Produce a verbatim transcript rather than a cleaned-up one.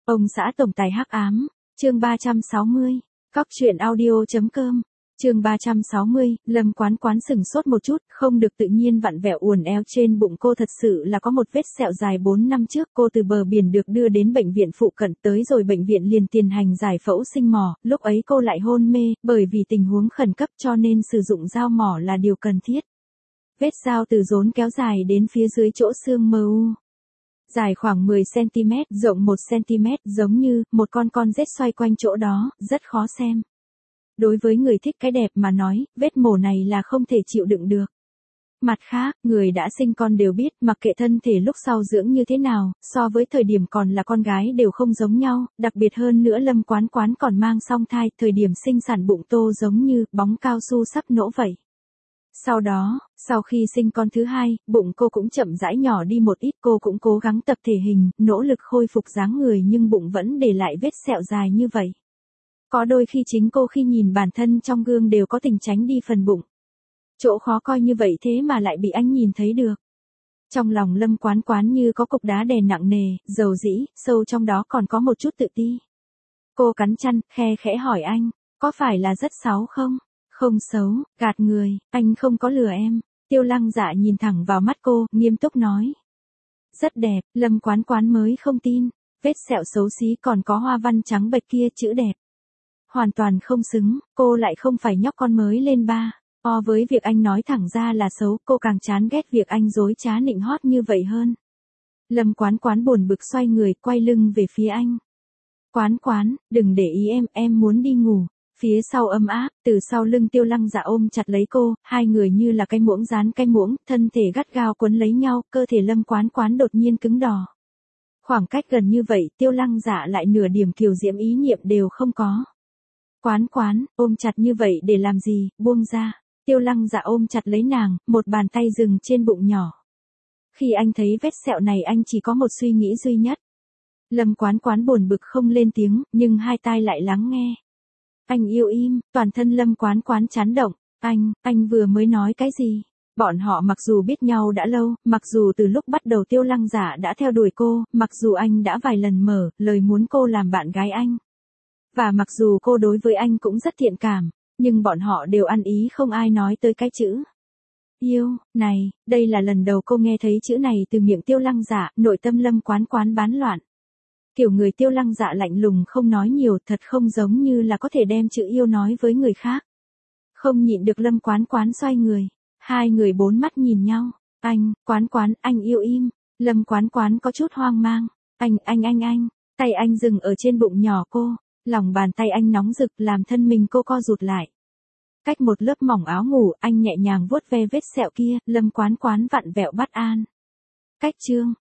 Ông xã tổng tài hắc ám, chương ba trăm sáu mươi, cóc truyện audio.com, chương ba trăm sáu mươi, Lâm Quán Quán sừng sốt một chút, không được tự nhiên vặn vẹo uốn éo trên bụng cô thật sự là có một vết sẹo dài bốn năm trước cô từ bờ biển được đưa đến bệnh viện phụ cận tới rồi bệnh viện liền tiến hành giải phẫu sinh mỏ, lúc ấy cô lại hôn mê, bởi vì tình huống khẩn cấp cho nên sử dụng dao mỏ là điều cần thiết. Vết dao từ rốn kéo dài đến phía dưới chỗ xương mờ u. Dài khoảng mười xăng-ti-mét, rộng một xăng-ti-mét, giống như một con con rết xoay quanh chỗ đó, rất khó xem. Đối với người thích cái đẹp mà nói, vết mổ này là không thể chịu đựng được. Mặt khác, người đã sinh con đều biết, mặc kệ thân thể lúc sau dưỡng như thế nào, so với thời điểm còn là con gái đều không giống nhau, đặc biệt hơn nữa Lâm Quán Quán còn mang song thai, thời điểm sinh sản bụng tô giống như bóng cao su sắp nổ vậy. Sau đó, sau khi sinh con thứ hai, bụng cô cũng chậm rãi nhỏ đi một ít, cô cũng cố gắng tập thể hình, nỗ lực khôi phục dáng người nhưng bụng vẫn để lại vết sẹo dài như vậy. Có đôi khi chính cô khi nhìn bản thân trong gương đều có tình tránh đi phần bụng. Chỗ khó coi như vậy thế mà lại bị anh nhìn thấy được. Trong lòng Lâm Quán Quán như có cục đá đè nặng nề, dầu dĩ, sâu trong đó còn có một chút tự ti. Cô cắn chăn, khe khẽ hỏi anh, có phải là rất xấu không? Không xấu, gạt người, anh không có lừa em. Tiêu Lăng Dạ nhìn thẳng vào mắt cô, nghiêm túc nói. Rất đẹp, Lâm Quán Quán mới không tin, vết sẹo xấu xí còn có hoa văn trắng bệch kia chữ đẹp. Hoàn toàn không xứng, cô lại không phải nhóc con mới lên ba. O với việc anh nói thẳng ra là xấu, cô càng chán ghét việc anh dối trá nịnh hót như vậy hơn. Lâm Quán Quán buồn bực xoay người, quay lưng về phía anh. Quán Quán, đừng để ý em, em muốn đi ngủ. Phía sau ấm áp, từ sau lưng Tiêu Lăng Dạ ôm chặt lấy cô, hai người như là cái muỗng dán cái muỗng, thân thể gắt gao quấn lấy nhau, cơ thể Lâm Quán Quán đột nhiên cứng đò. Khoảng cách gần như vậy, Tiêu Lăng Dạ lại nửa điểm kiều diễm ý niệm đều không có. Quán Quán, ôm chặt như vậy để làm gì, buông ra. Tiêu Lăng Dạ ôm chặt lấy nàng, một bàn tay dừng trên bụng nhỏ. Khi anh thấy vết sẹo này anh chỉ có một suy nghĩ duy nhất. Lâm Quán Quán buồn bực không lên tiếng, nhưng hai tai lại lắng nghe. Anh yêu im, toàn thân Lâm Quán Quán chán động. Anh, anh vừa mới nói cái gì? Bọn họ mặc dù biết nhau đã lâu, mặc dù từ lúc bắt đầu Tiêu Lăng Dạ đã theo đuổi cô, mặc dù anh đã vài lần mở lời muốn cô làm bạn gái anh. Và mặc dù cô đối với anh cũng rất thiện cảm, nhưng bọn họ đều ăn ý không ai nói tới cái chữ yêu. Này, đây là lần đầu cô nghe thấy chữ này từ miệng Tiêu Lăng Dạ, nội tâm Lâm Quán Quán bán loạn. Kiểu người Tiêu Lăng Dạ lạnh lùng không nói nhiều, thật không giống như là có thể đem chữ yêu nói với người khác. Không nhịn được Lâm Quán Quán xoay người, hai người bốn mắt nhìn nhau. Anh, Quán Quán, anh yêu im. Lâm Quán Quán có chút hoang mang. Anh, anh anh anh, tay anh dừng ở trên bụng nhỏ cô, lòng bàn tay anh nóng rực làm thân mình cô co rụt lại. Cách một lớp mỏng áo ngủ, anh nhẹ nhàng vuốt ve vết sẹo kia, Lâm Quán Quán vặn vẹo bất an. Cách chương,